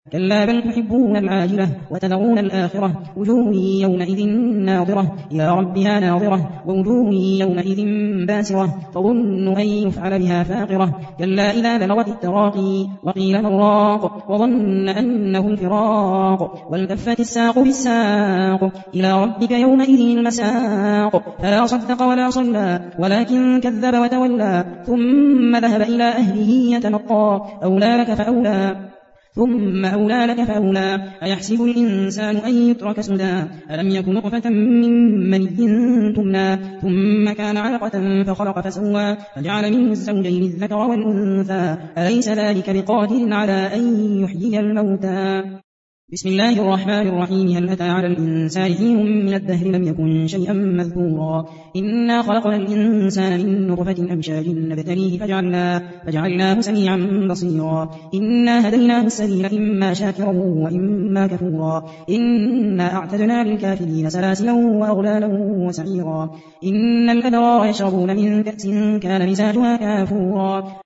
كلا بل تحبون العاجلة وتذرون الآخرة وجوه يومئذ ناظرة إلى ربها ناظرة ووجوه يومئذ باسرة تظن أن يفعل بها فاقرة كلا إذا بلغت التراقي وقيل من راق وظن أنه الفراق والتفت الساق بالساق إلى ربك يومئذ المساق فلا صدق ولا صلى ولكن كذب وتولى ثم ذهب إلى أهله يتمطى أولى لك فأولى ثم أولى لك فأولى أيحسب الإنسان أن يترك سدى ألم يكن نطفة من مني تمنى ثم كان علقة فخلق فسوى فجعل منه الزوجين الذكر والأنثى أليس ذلك بقادر على أن يحيي الموتى بسم الله الرحمن الرحيم هل أتى على الإنسان حين من الدهر لم يكن شيئا مذكورا إنا خلقنا الإنسان من نطفة أمشاج نبتليه فجعلناه سميعا بصيرا إنا هديناه السبيل إما شاكرا وإما كفورا إنا أعتدنا للكافرين سلاسلا وأغلالا وسعيرا إن الأبرار يشربون من كأس كان مزاجها كافورا